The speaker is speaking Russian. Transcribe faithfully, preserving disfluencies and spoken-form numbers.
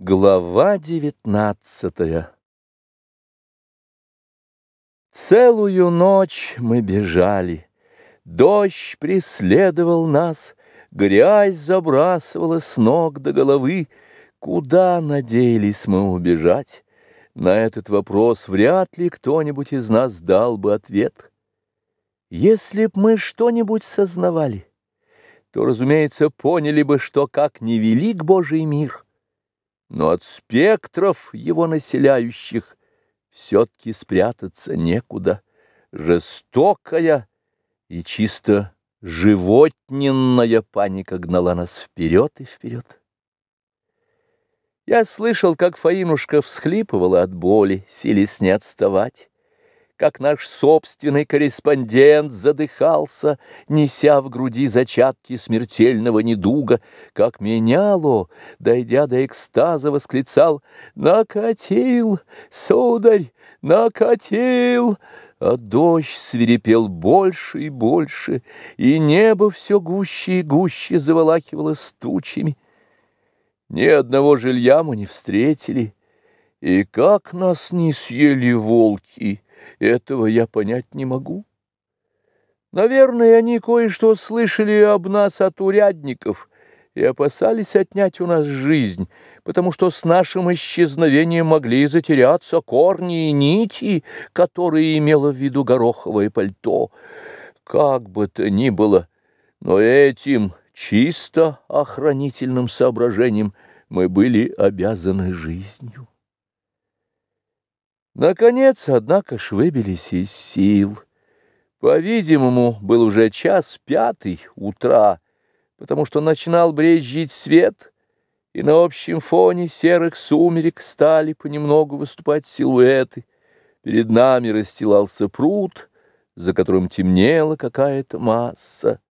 Глава девятнадцатая. Целую ночь мы бежали, дождь преследовал нас, грязь забрасывала с ног до головы. Куда надеялись мы убежать? На этот вопрос вряд ли кто-нибудь из нас дал бы ответ. Если б мы что-нибудь сознавали, то, разумеется, поняли бы, что как невелик Божий мир, но от спектров его населяющих все-таки спрятаться некуда. Жестокая и чисто животненная паника гнала нас вперед и вперед. Я слышал, как Фаинушка всхлипывала от боли, силясь не отставать, как наш собственный корреспондент задыхался, неся в груди зачатки смертельного недуга, как Меняло, дойдя до экстаза, восклицал: «Накатил, сударь, накатил!» А дождь свирепел больше и больше, и небо все гуще и гуще заволакивалось тучами. Ни одного жилья мы не встретили, и как нас не съели волки, этого я понять не могу. Наверное, они кое-что слышали об нас от урядников и опасались отнять у нас жизнь, потому что с нашим исчезновением могли затеряться корни и нити, которые имело в виду гороховое пальто. Как бы то ни было, но этим чисто охранительным соображением мы были обязаны жизнью. Наконец, однако ж, выбились из сил. По-видимому, был уже час пятый утра, потому что начинал брезжить свет, и на общем фоне серых сумерек стали понемногу выступать силуэты. Перед нами расстилался пруд, за которым темнела какая-то масса.